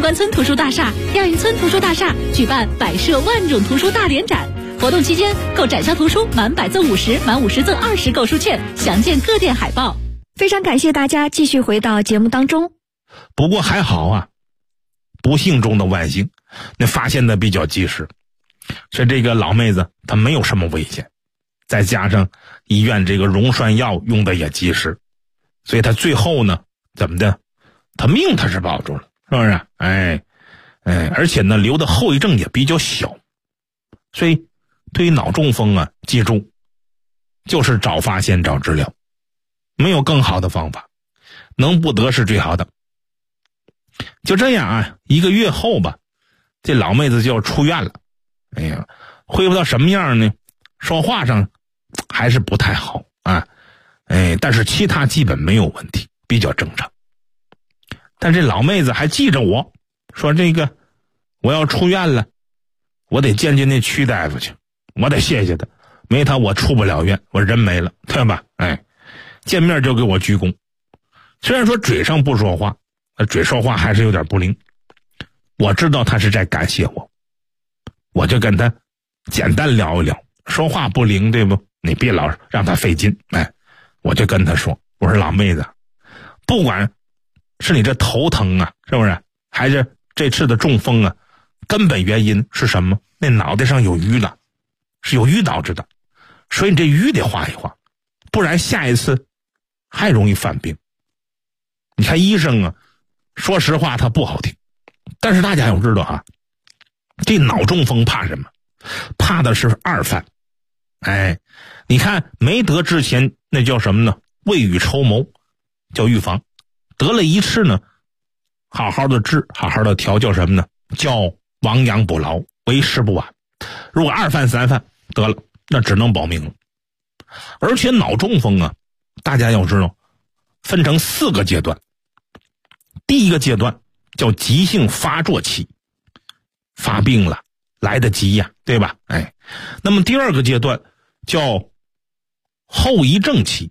关村图书大厦、亚运村图书大厦举办摆设万种图书大联展，活动期间购展销图书满100赠50，满50赠20购书券，详见各店海报。 非常感谢大家继续回到节目当中。 不过还好啊，不幸中的万幸，那发现的比较及时，所以这个老妹子她没有什么危险，再加上医院这个溶栓药用的也及时，所以她最后呢怎么的，她命她是保住了，是不是？而且呢留的后遗症也比较小，所以对于脑中风啊，记住就是早发现早治疗，没有更好的方法，能不得是最好的。就这样啊，1个月后吧，这老妹子就要出院了。恢复到什么样呢？说话上还是不太好啊，但是其他基本没有问题，比较正常。但这老妹子还记着我说，这个我要出院了，我得见见那曲大夫去，我得谢谢他，没他我出不了院，我人没了，对吧？见面就给我鞠躬。虽然说嘴上不说话，嘴说话还是有点不灵，我知道他是在感谢我，我就跟他简单聊一聊。说话不灵对不？你别老让他费劲。我就跟他说，我说老妹子，不管是你这头疼啊，是不是？还是这次的中风啊，根本原因是什么？那脑袋上有淤了，是有淤导致的，所以你这淤得化一化，不然下一次还容易犯病。你看医生啊，说实话他不好听，但是大家要知道啊，这脑中风怕什么？怕的是二犯。你看没得之前那叫什么呢？未雨绸缪，叫预防。得了一次呢，好好的治，好好的调，叫什么呢？叫亡羊补牢，为时不晚。如果2犯3犯得了，那只能保命了。而且脑中风啊，大家要知道分成4个阶段。第一个阶段叫急性发作期，发病了来得及呀，对吧？那么第2个阶段叫后遗症期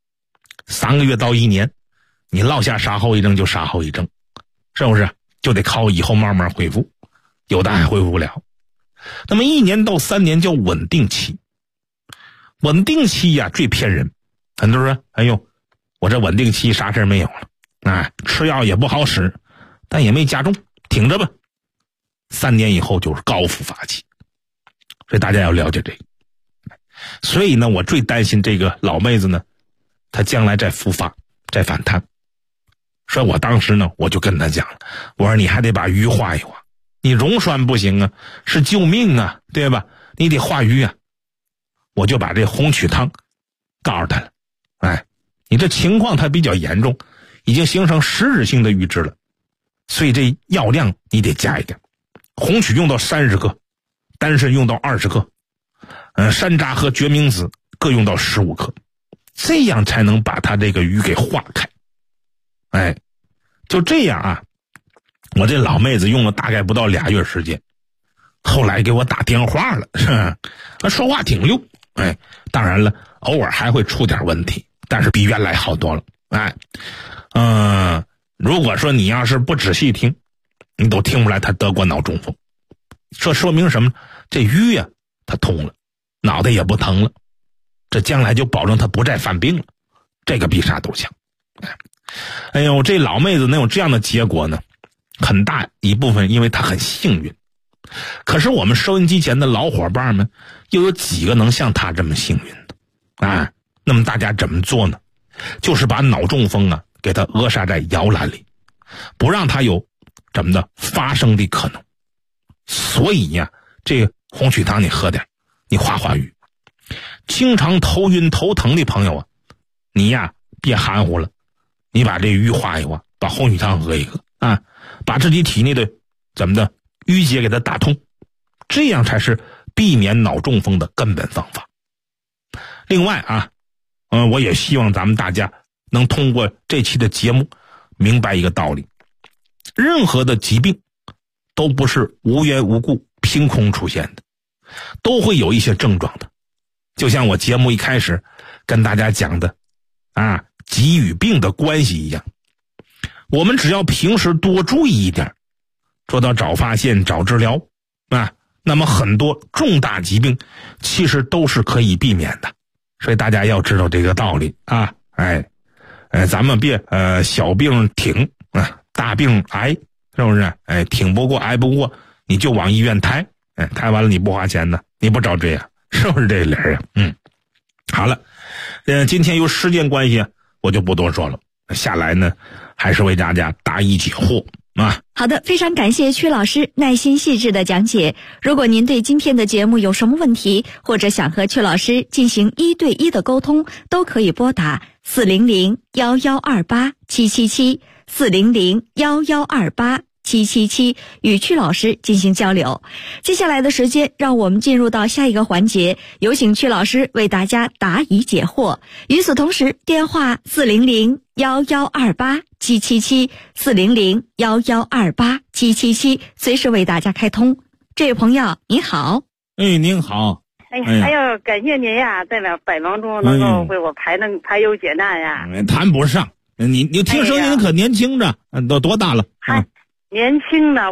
，3个月到1年，你落下啥后遗症就啥后遗症，是不是？就得靠以后慢慢恢复，有的还恢复不了。那么1年到3年叫稳定期。稳定期呀最骗人，很多人说哎呦，我这稳定期啥事没有了，吃药也不好使，但也没加重，挺着吧。3年以后就是高复发期，所以大家要了解这个。所以呢，我最担心这个老妹子呢，她将来再复发再反弹。所以我当时呢，我就跟她讲了，我说你还得把淤化一化，你溶栓不行啊，是救命啊，对吧？你得化瘀啊。我就把这红曲汤告诉她了，你这情况它比较严重，已经形成实质性的瘀滞了，所以这药量你得加一点。红曲用到30克，丹参用到20克，山楂和决明子各用到15克，这样才能把它这个瘀给化开。就这样啊，我这老妹子用了大概不到2月时间，后来给我打电话了，说话挺溜。当然了，偶尔还会出点问题，但是比原来好多了。如果说你要是不仔细听，你都听不来他得过脑中风。这说明什么？这瘀呀，他通了，脑袋也不疼了，这将来就保证他不再犯病了，这个比啥都强。这老妹子能有这样的结果呢，很大一部分因为她很幸运。可是我们收音机前的老伙伴们，又有几个能像她这么幸运的？那么大家怎么做呢？就是把脑中风啊给它扼杀在摇篮里，不让它有怎么的发生的可能。所以呀，这个红曲汤你喝点，你化化瘀。经常头晕头疼的朋友啊，你呀别含糊了，你把这瘀化一化，把红曲汤喝一喝把自己体内的怎么的淤结给它打通，这样才是避免脑中风的根本方法。另外我也希望咱们大家能通过这期的节目明白一个道理，任何的疾病都不是无缘无故凭空出现的，都会有一些症状的。就像我节目一开始跟大家讲的疾与病的关系一样，我们只要平时多注意一点， 说到早发现、早治疗啊，那么很多重大疾病其实都是可以避免的，所以大家要知道这个道理啊。咱们别小病挺啊，大病挨，是不是？挺不过挨不过，你就往医院抬，抬完了你不花钱呢，你不找这样，是不是这理儿呀？好了，今天由时间关系我就不多说了，下来呢还是为大家答疑解惑啊。 好的，非常感谢曲老师耐心细致的讲解。如果您对今天的节目有什么问题，或者想和曲老师进行1对1的沟通，都可以拨打400-1128-777 400-1128-777与曲老师进行交流。接下来的时间，让我们进入到下一个环节，有请曲老师为大家答疑解惑。与此同时，电话400-1128-777 400-1128-777随时为大家开通。这位朋友您好。 您好。 哎呦，感谢您呀，在百忙中能够为我排忧解难呀。 谈不上，你听声音可年轻着，都多大了？ 年轻呢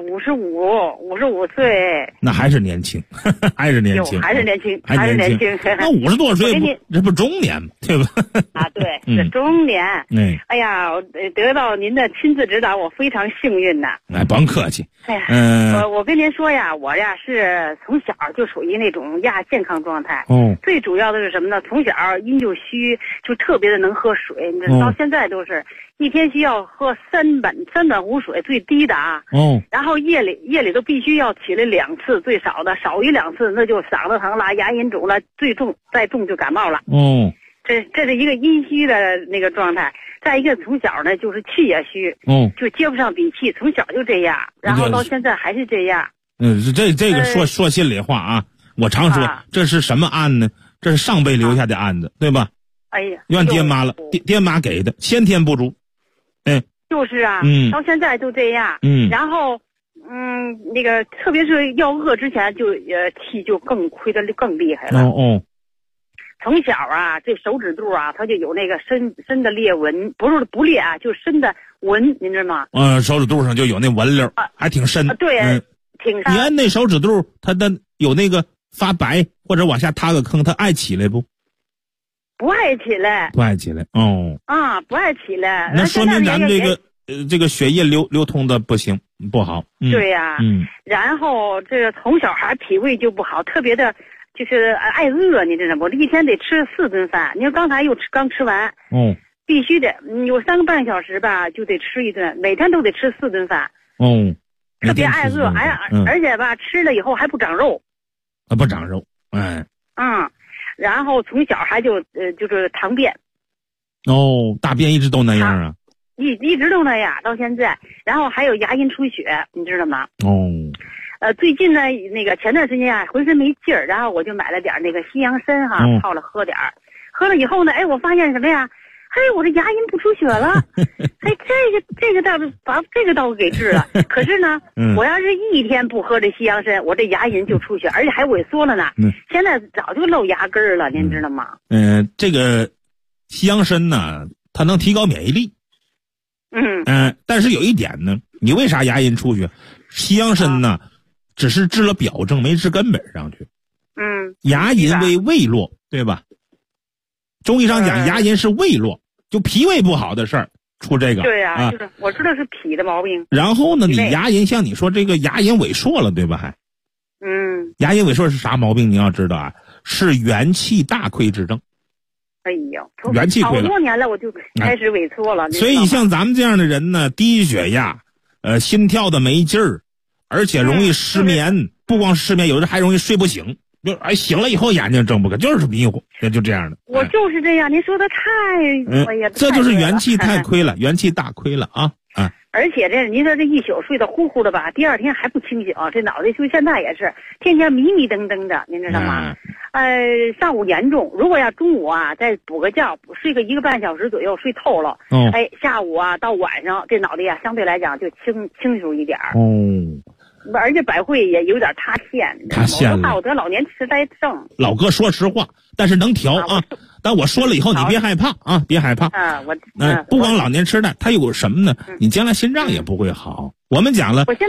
，55岁。 那还是年轻，还是年轻， 还是年轻。 那50多岁这不中年吗？对吧？ 啊，对，是中年。哎呀，得到您的亲自指导，我非常幸运呐。 甭客气。 我跟您说呀，我呀是从小就属于那种亚健康状态。最主要的是什么呢？从小阴就虚，就特别的能喝水，你知道，到现在都是一天需要喝3碗壶水，最低的啊。然后夜里都必须要起来2次，最少的，少于2次那就嗓子疼了，牙龈肿了，再重就感冒了。这是一个阴虚的那个状态。再一个从小呢就是气也虚，就接不上底气，从小就这样，然后到现在还是这样。 这个说心里话啊，我常说这是什么案呢？这是上辈留下的案子，对吧？ 哎呀， 怨爹妈了，爹妈给的先天不足。 就是啊，到现在就这样。然后那个特别是要饿之前就气就更亏得更厉害了。从小啊，这手指肚啊，它就有那个深的裂纹，不裂啊，就深的纹，您知道吗？ 手指肚上就有那纹溜，还挺深。 对，挺深。 你按那手指肚，它的有那个发白或者往下塌个坑，它爱起来不？ 不爱起来。 不爱起来。 不爱起来。 那说明咱这个血液流通的不行，不好。 对呀。然后这个从小孩脾胃就不好，特别的。就是爱饿，你知道不？一天得吃4顿饭。你说刚才刚吃完，必须得有3个半小时吧，就得吃一顿，每天都得吃4顿饭。特别爱饿，而且吧，吃了以后还不长肉。 不长肉， 然后从小还就是溏便。 大便一直都那样啊？ 一直都那样，到现在。然后还有牙龈出血，你知道吗？最近呢，那个前段时间啊，浑身没劲儿，然后我就买了点那个西洋参哈，泡了喝点儿。喝了以后呢，我发现什么呀？我这牙龈不出血了。这个倒是把这个倒是给治了。可是呢，我要是一天不喝这西洋参，我这牙龈就出血，而且还萎缩了呢。现在早就露牙根儿了，您知道吗？ 这个西洋参呢，它能提高免疫力。但是有一点呢，你为啥牙龈出血？西洋参呢？只是治了表症，没治根本上去。牙龈为胃络，对吧？中医上讲，牙龈是胃络，就脾胃不好的事儿出这个。 对呀，就是我知道是脾的毛病。 然后呢，你牙龈像你说这个牙龈萎缩了，对吧？还。牙龈萎缩是啥毛病？你要知道啊，是元气大亏之症。 哎呦， 元气亏了， 好多年了，我就开始萎缩了。 所以像咱们这样的人呢，低血压，心跳的没劲儿。而且容易失眠，不光失眠，有的还容易睡不醒，就醒了以后眼睛睁不开，就是迷糊，就这样的。 我就是这样，您说的太， 这就是元气太亏了，元气大亏了啊！ 而且您说这一宿睡得呼呼的吧，第2天还不清醒，这脑袋就现在也是天天迷迷瞪瞪的，您知道吗？上午严重，如果要中午啊再补个觉，睡个1个半小时左右，睡透了，下午啊到晚上这脑袋呀相对来讲就清楚一点。而且百会也有点塌陷，我怕我得老年痴呆症。 老哥说实话，但是能调啊。但我说了以后，你别害怕啊，别害怕。不光老年痴呆，它有什么呢？你将来心脏也不会好。我们讲了， 我现在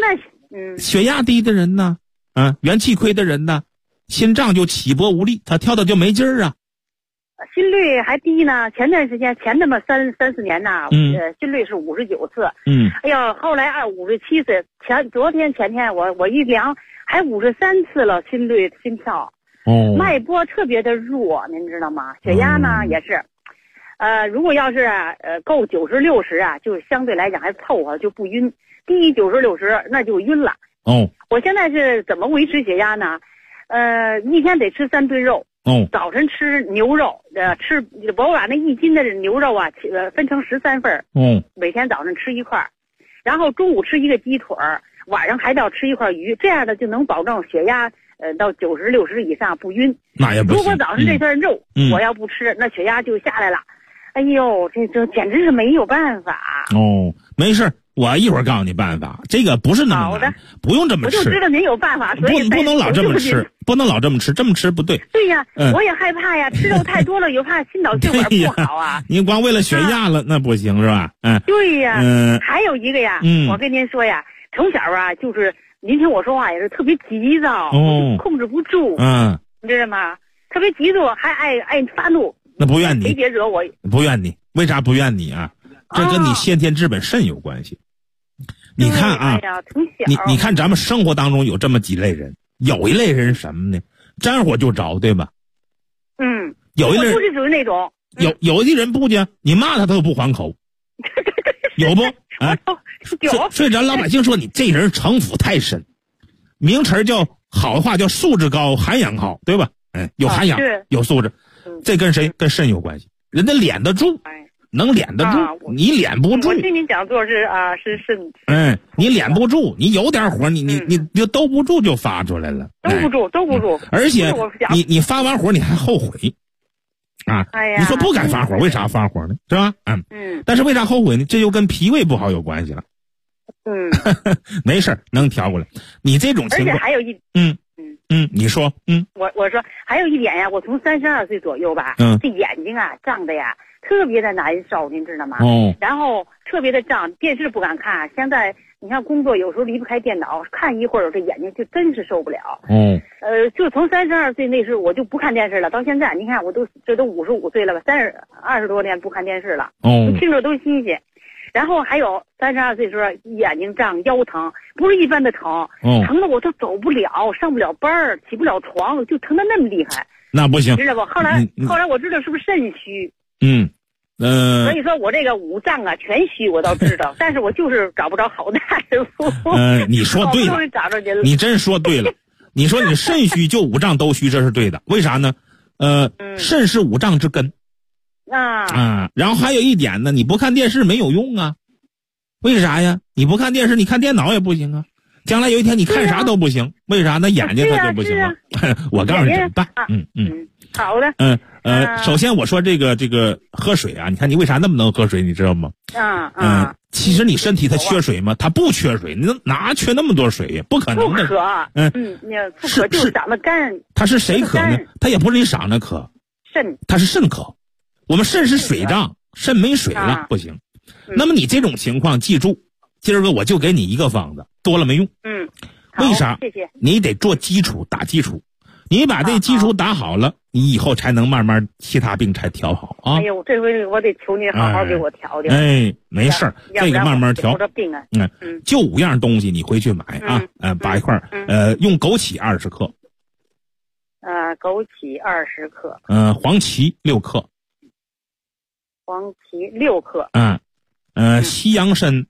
血压低的人呢，元气亏的人呢，心脏就起搏无力，他跳的就没劲儿啊。 心率还低呢，前段时间前那么三四年呢，心率是59次，哎呀，后来57次，昨天前天我一量还53次了，心跳，脉搏特别的弱，您知道吗？血压呢也是，如果要是够90、60啊，就相对来讲还凑合，就不晕，低于90、60那就晕了。我现在是怎么维持血压呢？一天得吃3顿肉。早晨吃牛肉，我把那1斤的牛肉啊，分成13份，每天早上吃1块，然后中午吃1个鸡腿，晚上还要吃1块鱼，这样的就能保证血压到90、60以上不晕。 那也不行。 如果早上这份肉我要不吃，那血压就下来了。哎呦，这简直是没有办法。 没事，我一会儿告诉你办法。这个不是那么难，不用这么吃。 我就知道您有办法，所以不能老这么吃，不能老这么吃，这么吃不对。 对呀，我也害怕呀，吃肉太多了，又怕心脑血管不好啊。 你光为了血压了，那不行是吧？ 对呀，还有一个呀，我跟您说呀，从小啊，就是您听我说话也是特别急躁，控制不住，你知道吗？特别急躁，还爱发怒。 那不怨你， 谁别惹我。 不怨你，为啥不怨你啊？这跟你先天之本肾有关系。你看啊，你看咱们生活当中有这么几类人，有一类人什么呢？沾火就着，对吧？有一类人不是属于那种。 有的人不讲，你骂他都不还口，有不？ 有。 所以咱老百姓说你这人城府太深，名词叫好话叫素质高，涵养好，对吧？有涵养，有素质。这跟谁？跟肾有关系。人家敛得住，能敛得住，你敛不住。 我听您讲座是肾。 你敛不住，你有点火，你就兜不住就发出来了。 兜不住。 而且你发完火你还后悔啊！你说不该发火，为啥发火呢？是吧？但是为啥后悔呢？这就跟脾胃不好有关系了。没事，能调过来。你这种情况， 而且还有一你说， 我说还有一点呀，我从32岁左右吧，这眼睛啊胀的呀特别的难受，您知道吗？然后特别的胀，电视不敢看。现在你看工作有时候离不开电脑，看一会儿这眼睛就真是受不了。就从32岁那时候我就不看电视了，到现在你看我都55岁了吧，20多年不看电视了，听着都新鲜。然后还有32岁的时候眼睛胀腰疼，不是一般的疼，疼的我都走不了，上不了班儿，起不了床，就疼得那么厉害。 那不行， 知道不？后来我知道是不是肾虚。所以说我这个5脏啊全虚，我倒知道，但是我就是找不着好大夫。 你说对了，你真说对了。你说你肾虚就5脏都虚，这是对的。为啥呢？肾是5脏之根。然后还有一点呢，你不看电视没有用啊。为啥呀？你不看电视，你看电脑也不行啊。将来有一天你看啥都不行，为啥？那眼睛它就不行了。我告诉你怎么办。 好的。 首先我说这个喝水啊，你看你为啥那么能喝水，你知道吗？其实你身体它缺水吗？它不缺水，你哪缺那么多水呀？不可能的。 不渴。不渴就是长得干。 它是谁渴呢？它也不是你长得渴。 肾。 它是肾渴。我们肾是水脏，肾没水了不行。那么你这种情况记住，今儿个我就给你一个方子，多了没用。为啥？ 谢谢。 你得做基础，打基础。你把这基础打好了，你以后才能慢慢其他病才调好啊。 哎呦，这回我得求您好好给我调调。 没事儿，这个慢慢调。 病啊。 就5样东西你回去买啊，把一块用枸杞20克。 枸杞20克。 黄芪6克。 黄芪6克。 西洋参。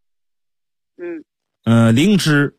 灵芝。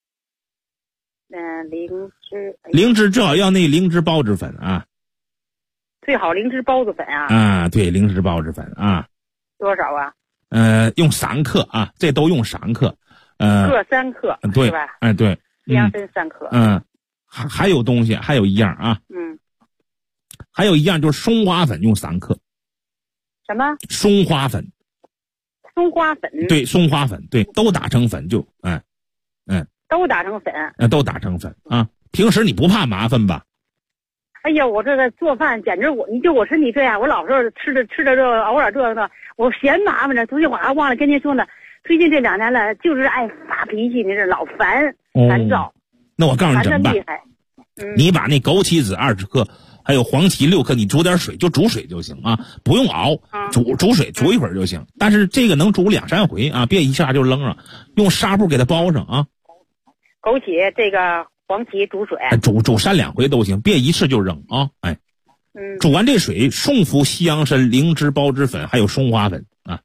灵芝最好要那灵芝孢子粉啊。 最好灵芝孢子粉啊。 对，灵芝孢子粉啊。 多少啊？ 用3克啊，这都用3克。 各3克。 对， 是吧？ 对。 西洋参3克。 还有东西，还有一样啊。还有一样就是松花粉用3克。 什么？ 松花粉。 松花粉。 对，松花粉，对，都打成粉就都打成粉。 都打成粉啊！平时你不怕麻烦吧？ 哎呀，我这个做饭简直你就我身体这样，我老是吃着这偶尔这个，我嫌麻烦呢。昨天晚上忘了跟您说呢， 最近这2年了，就是爱发脾气，你这老烦躁。 那我告诉你怎么办？你把那枸杞子20克，还有黄芪6克，你煮点水，就煮水就行啊，不用熬，煮水煮一会儿就行。但是这个能煮2、3回啊，别一下就扔了，用纱布给它包上啊。 枸杞这个黄芪煮水， 煮3、2回都行，别一次就扔啊。煮完这水，送服西洋参、灵芝孢子粉，还有松花粉啊。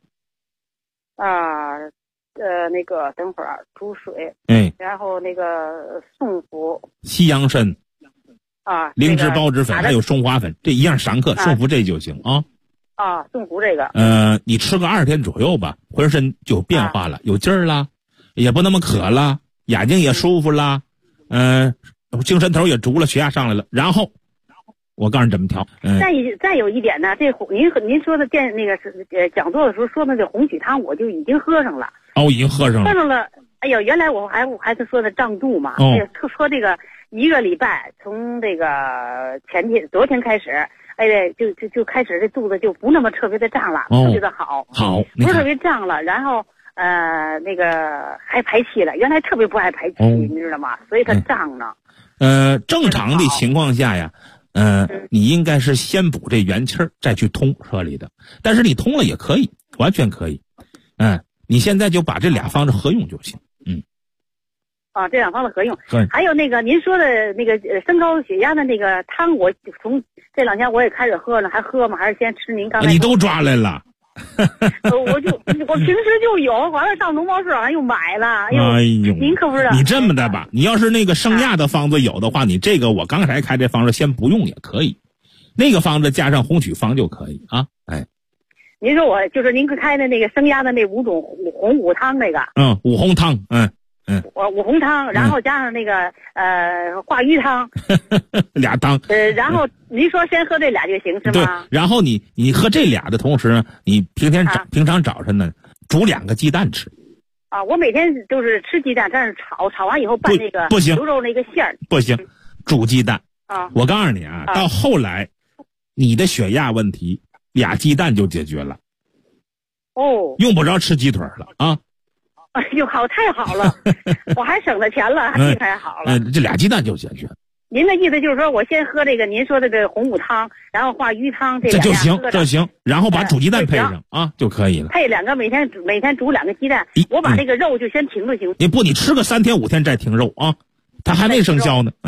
那个等会儿煮水，然后那个送服西洋参啊， 灵芝孢子粉还有松花粉，这一样3克，送服这就行啊。 送服这个。 你吃个20天左右吧，浑身就有变化了，有劲儿啦，也不那么渴了，眼睛也舒服啦，精神头也足了，血压上来了。然后我告诉你怎么调。 再有一点呢，这您说的那个讲座的时候说的这红曲汤，我就已经喝上了。 已经喝上了。 哎呦，原来我还是说的胀肚嘛。说这个1个礼拜，从这个昨天开始，就开始这肚子就不那么特别的胀了，特别的好，不是特别胀了。然后那个还排气了，原来特别不爱排气，你知道吗？所以它胀呢。 正常的情况下呀。你应该是先补这元气儿，再去通车里的。但是你通了也可以，完全可以。你现在就把这俩方子合用就行。 这两方子合用。还有那个您说的那个升高血压的那个汤，我从这2天我也开始喝了，还喝吗？还是先吃您刚才？ 你都抓来了。 我平时就有，完了上农贸市场又买了。哎呦，您可不知道。 你这么的吧，你要是那个升压的方子有的话，你这个我刚才开这方子先不用也可以，那个方子加上红曲方就可以啊。 您说我就是您开的那个升压的那5种红五汤那个。 五红汤。 五红汤，然后加上那个化瘀汤。 俩汤。 然后您说先喝这俩就行是吗？ 对。然后你喝这俩的同时呢，你平常早晨呢煮2个鸡蛋吃。 我每天都是吃鸡蛋，但是炒完以后拌那个不行， 牛肉那个馅儿。 不行，煮鸡蛋。我告诉你啊，到后来你的血压问题俩鸡蛋就解决了。用不着吃鸡腿了啊。 哎呦，太好了，我还省了钱了，太好了。 这俩鸡蛋就解决。 您的意思就是说我先喝这个您说的这红五汤，然后化瘀汤，这就行，这行。然后把煮鸡蛋配上就可以了。 配2个，每天煮2个鸡蛋。我把这个肉就先停着行。 你吃个3天5天再停肉啊，它还没生效呢。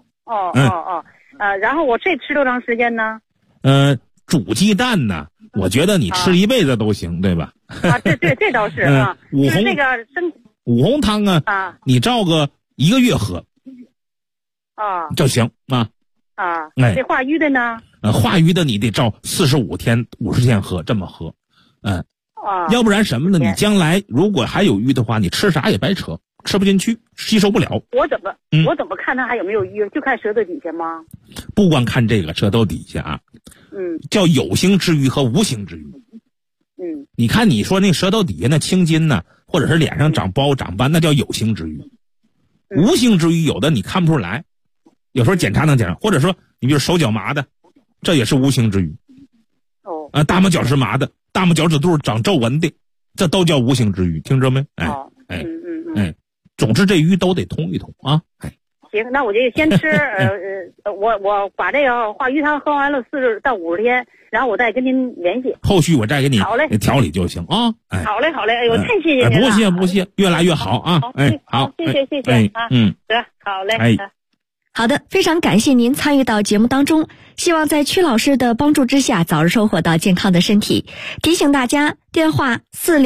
然后我这吃多长时间呢？ 煮鸡蛋呢，我觉得你吃一辈子都行，对吧？ 这倒是啊。 五红汤啊，你照个1个月喝就行啊。 这化瘀的呢？ 化瘀的你得照45天、50天喝，这么喝。要不然什么呢？你将来如果还有瘀的话，你吃啥也白扯，吃不进去，吸收不了。 我怎么看它还有没有瘀？就看舌头底下吗？ 不光看这个舌头底下啊。叫有形之瘀和无形之瘀。你看你说那舌头底下那青筋呢，或者是脸上长包长斑，那叫有形之瘀。无形之瘀有的你看不出来，有时候检查能检查，或者说你比如手脚麻的，这也是无形之瘀。大拇脚是麻的，大拇脚趾肚长皱纹的，这都叫无形之瘀，听着没？总之这瘀都得通一通啊。 行，那我就先吃我把这个化瘀汤喝完了40到50天，然后我再跟您联系， 后续我再给你调理就行啊。 好嘞，哎呦，太谢谢您了。 不谢，越来越好啊。好， 谢谢啊。得，好嘞。 好的，非常感谢您参与到节目当中，希望在曲老师的帮助之下早日收获到健康的身体。提醒大家，电话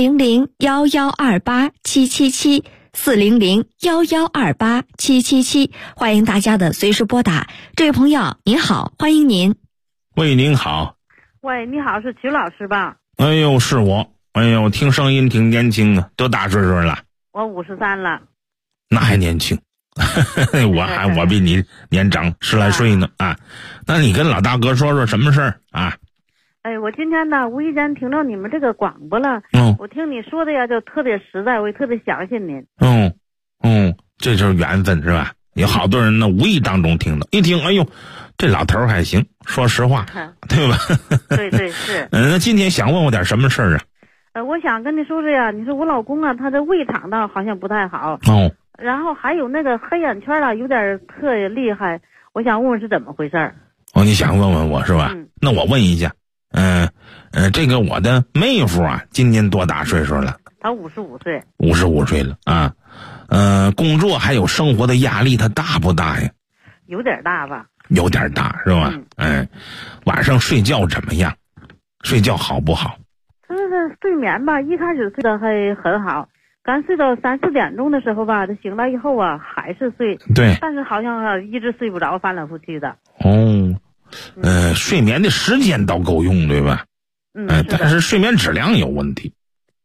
400-1128-777。400-1128-777，欢迎大家的随时拨打。这位朋友您好，欢迎您。 喂，您好。 喂，你好，是曲老师吧？ 哎呦，是我。哎呦，听声音挺年轻啊，多大岁数了？ 我53了。 那还年轻。我比你年长10来岁呢啊。那你跟老大哥说说什么事儿啊？ 我今天呢无意间听到你们这个广播了。我听你说的呀就特别实在，我也特别相信您。 这就是缘分是吧？有好多人呢无意当中听到，一听哎呦这老头还行，说实话对吧？ 对是。 那今天想问我点什么事儿啊？ 我想跟你说呀，你说我老公啊，他的胃肠道好像不太好然后还有那个黑眼圈啊，有点特厉害，我想问问是怎么回事你想问问我是吧？那我问一下，这个我的妹夫啊，今年多大岁数了？ 他55岁。 55岁了啊。工作还有生活的压力，他大不大呀？ 有点大吧。 有点大是吧？晚上睡觉怎么样？睡觉好不好？ 就是睡眠吧，一开始睡得还很好，刚睡到3、4点钟的时候吧，他醒来以后啊，还是睡。 对。 但是好像一直睡不着，翻来覆去的。 睡眠的时间倒够用，对吧？但是睡眠质量有问题。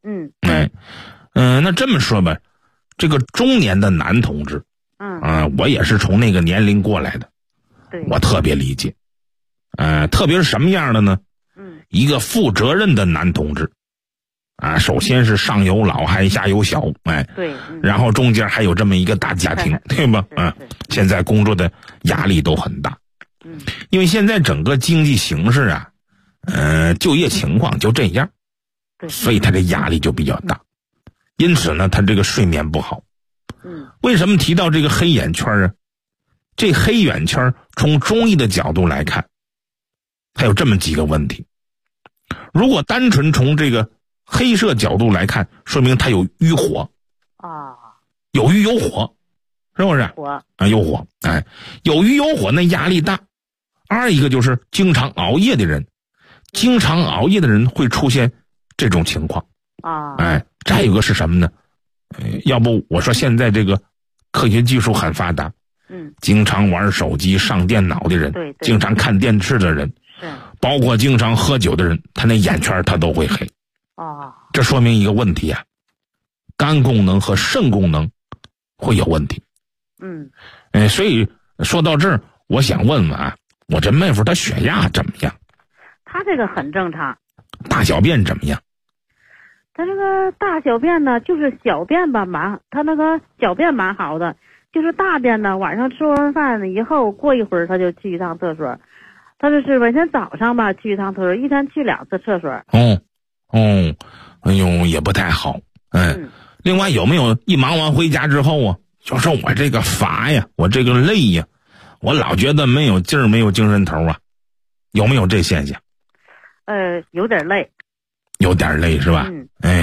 那这么说吧，这个中年的男同志，我也是从那个年龄过来的， 对， 我特别理解。特别是什么样的呢？一个负责任的男同志，首先是上有老还下有小， 对， 然后中间还有这么一个大家庭，对吧？现在工作的压力都很大，因为现在整个经济形势啊，就业情况就这样，所以他这压力就比较大，因此呢，他这个睡眠不好。为什么提到这个黑眼圈啊？这黑眼圈从中医的角度来看，它有这么几个问题。如果单纯从这个黑色角度来看，说明它有瘀火有瘀有火，是不是？有火，有瘀有火，那压力大。二一个就是经常熬夜的人，经常熬夜的人会出现这种情况再有个是什么呢？要不我说现在这个科学技术很发达，经常玩手机上电脑的人，经常看电视的人，包括经常喝酒的人，他那眼圈他都会黑这说明一个问题啊，肝功能和肾功能会有问题。所以说到这儿，我想问问我这妹夫他血压怎么样？ 他这个很正常。 大小便怎么样？ 他这个大小便呢，就是小便吧他那个小便蛮好的，就是大便呢，晚上吃完饭以后过一会儿他就去一趟厕所。他就是每天早上吧去一趟厕所，一天去2次厕所。 哎呦，也不太好。另外有没有一忙完回家之后啊，就说我这个乏呀，我这个累呀，我老觉得没有劲儿，没有精神头啊，有没有这现象？ 有点累。 有点累是吧？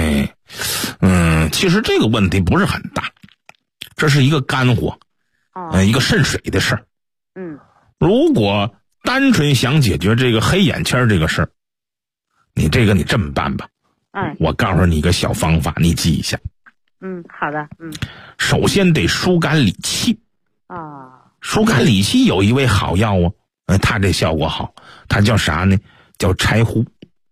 其实这个问题不是很大，这是一个肝火，一个肾水的事儿。如果单纯想解决这个黑眼圈这个事儿，你这么办吧。我告诉你一个小方法，你记一下。 好的。 首先得疏肝理气。疏肝理气有一味好药它这效果好，它叫啥呢？叫柴胡。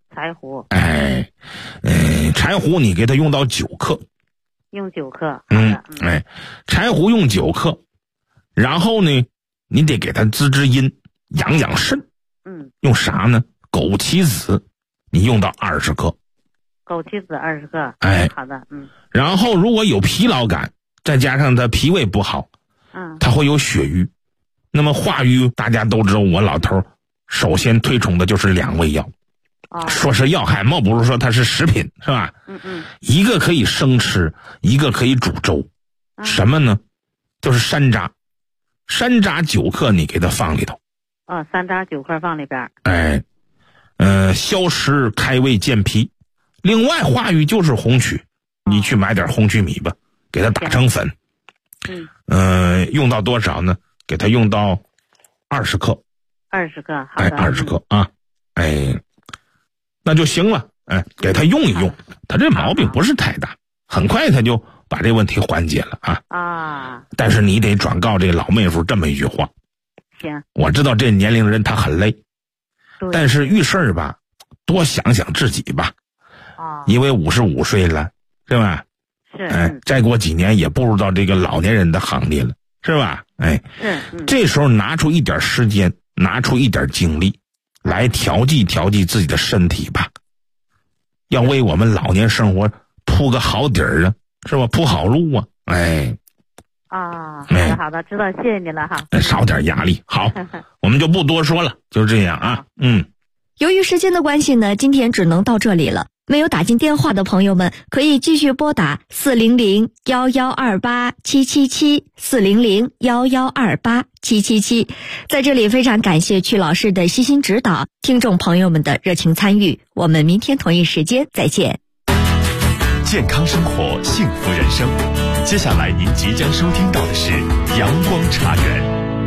柴胡你给它用到9克。 用9克。 柴胡用9克，然后呢，你得给它滋阴，养肾。用啥呢？枸杞子，你用到20克。 枸杞子20克。好的。 然后如果有疲劳感，再加上他脾胃不好，他会有血瘀。那么化瘀大家都知道，我老头首先推崇的就是2味药。说是药还莫不如说它是食品，是吧？一个可以生吃，一个可以煮粥。什么呢？就是山楂。山楂9克你给它放里头。 山楂9克放里边。 消食开胃健脾。另外化瘀就是红曲，你去买点红曲米吧，给它打成粉。用到多少呢？给它用到20克。 20克，好的。 20克那就行了。给他用一用，他这毛病不是太大，很快他就把这问题缓解了但是你得转告这个老妹夫这么一句话。 行。 我知道这年龄人他很累，但是遇事儿吧，多想想自己吧。因为55岁了，是吧？再过几年也步入到这个老年人的行列了，是吧？这时候拿出一点时间，拿出一点精力来调剂自己的身体吧，要为我们老年生活铺个好底儿是吧？铺好路好的，知道，谢谢你了哈。 少点压力，好，我们就不多说了，就这样。由于时间的关系呢，今天只能到这里了。 没有打进电话的朋友们，可以继续拨打400-1128-777，400-1128-777。在这里非常感谢曲老师的悉心指导，听众朋友们的热情参与。我们明天同一时间再见。 健康生活，幸福人生。接下来您即将收听到的是阳光茶园。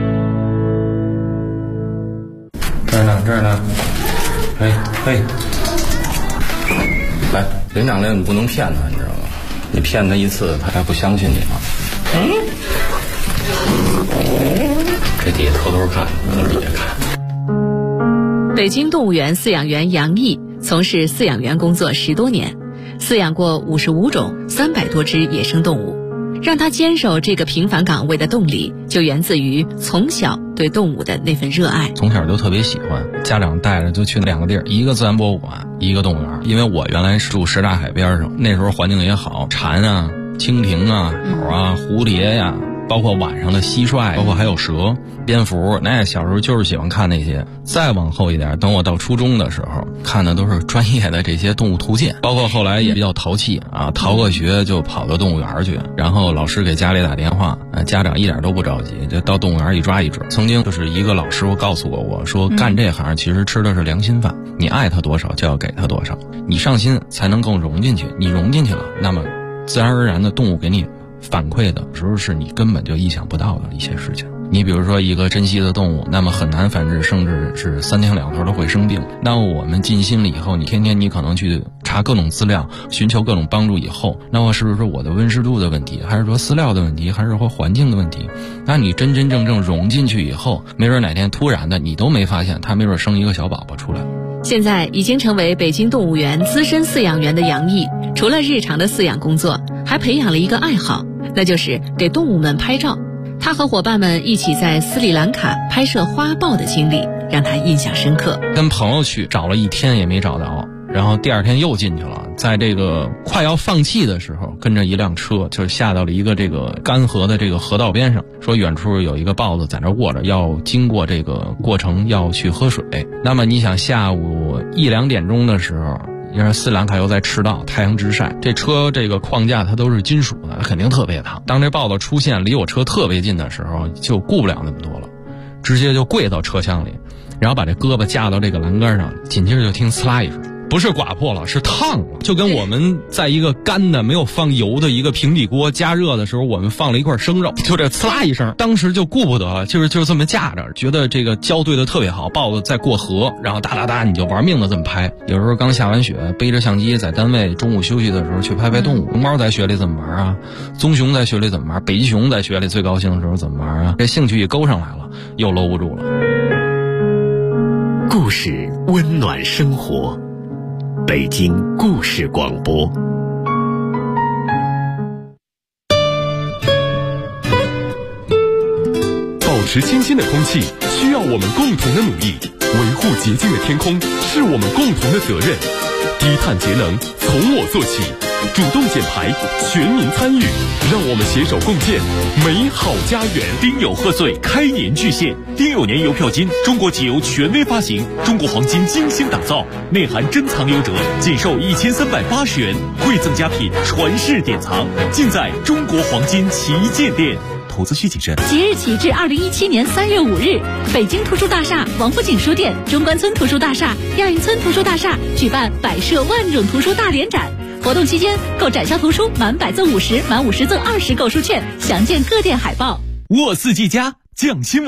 这儿呢，嘿，来，领奖令你不能骗他，你知道吗？你骗他一次，他还不相信你吗？这底下偷偷看，底下看。 北京动物园饲养员杨毅从事饲养员工作10多年，饲养过55种300多只野生动物。让他坚守这个平凡岗位的动力，就源自于从小对动物的那份热爱。 从小就特别喜欢，家长带着就去2个地儿，一个自然博物馆，一个动物园。因为我原来是住什刹海边上，那时候环境也好，蝉啊、蜻蜓啊、鸟啊、蝴蝶呀，包括晚上的蟋蟀，包括还有蛇、蝙蝠，那小时候就是喜欢看那些。再往后一点，等我到初中的时候，看的都是专业的这些动物图鉴，包括后来也比较淘气啊，逃个学就跑到动物园去，然后老师给家里打电话，家长一点都不着急，就到动物园一抓一只。曾经就是一个老师傅告诉过我说，干这行其实吃的是良心饭，你爱他多少就要给他多少，你上心才能更融进去，你融进去了，那么自然而然的动物给你反馈的时候是你根本就意想不到的一些事情。你比如说一个珍稀的动物，那么很难繁殖，甚至是3天2头都会生病。那我们尽心了以后，你天天你可能去查各种资料，寻求各种帮助以后，那么是不是我的温湿度的问题，还是说饲料的问题，还是说环境的问题？那你真真正正融进去以后，没准哪天突然的你都没发现，它没准生一个小宝宝出来。 现在已经成为北京动物园资深饲养员的杨毅，除了日常的饲养工作，还培养了一个爱好，那就是给动物们拍照。他和伙伴们一起在斯里兰卡拍摄花豹的经历让他印象深刻。 跟朋友去找了1天也没找到，然后第2天又进去了，在这个快要放弃的时候，跟着一辆车就下到了一个这个干涸的这个河道边上，说远处有一个豹子在那卧着，要经过这个过程要去喝水。那么你想下午1、2点钟的时候，因为斯里兰卡又在赤道，太阳直晒，这车这个框架它都是金属的，它肯定特别烫。当这豹子出现离我车特别近的时候，就顾不了那么多了，直接就跪到车厢里，然后把这胳膊架到这个栏杆上，紧接着就听呲啦一声，不是刮破了，是烫了，就跟我们在一个干的没有放油的一个平底锅加热的时候，我们放了一块生肉，就这呲啦一声，当时就顾不得了，就是这么架着，觉得这个交对的特别好，豹子在过河，然后哒哒哒你就玩命的这么拍。有时候刚下完雪，背着相机在单位中午休息的时候去拍拍动物，龙猫在雪里怎么玩啊，棕熊在雪里怎么玩，北极熊在雪里最高兴的时候怎么玩啊，这兴趣一勾上来了，又搂不住了。 故事温暖生活，北京故事广播。 保持清新的空气需要我们共同的努力，维护洁净的天空是我们共同的责任。低碳节能从我做起，主动减排，全民参与，让我们携手共建美好家园。丁酉贺岁开年巨献，丁酉年邮票金中国集邮权威发行，中国黄金精心打造，内含珍藏优折，仅售1380元，馈赠佳品传世典藏，尽在中国黄金旗舰店。投资需谨慎。 即日起至2017年3月5日，北京图书大厦、王府井书店、中关村图书大厦、亚运村图书大厦举办摆设万种图书大联展。活动期间，购展销图书满100赠50，满50赠20购书券，详见各店海报。 沃4G+降薪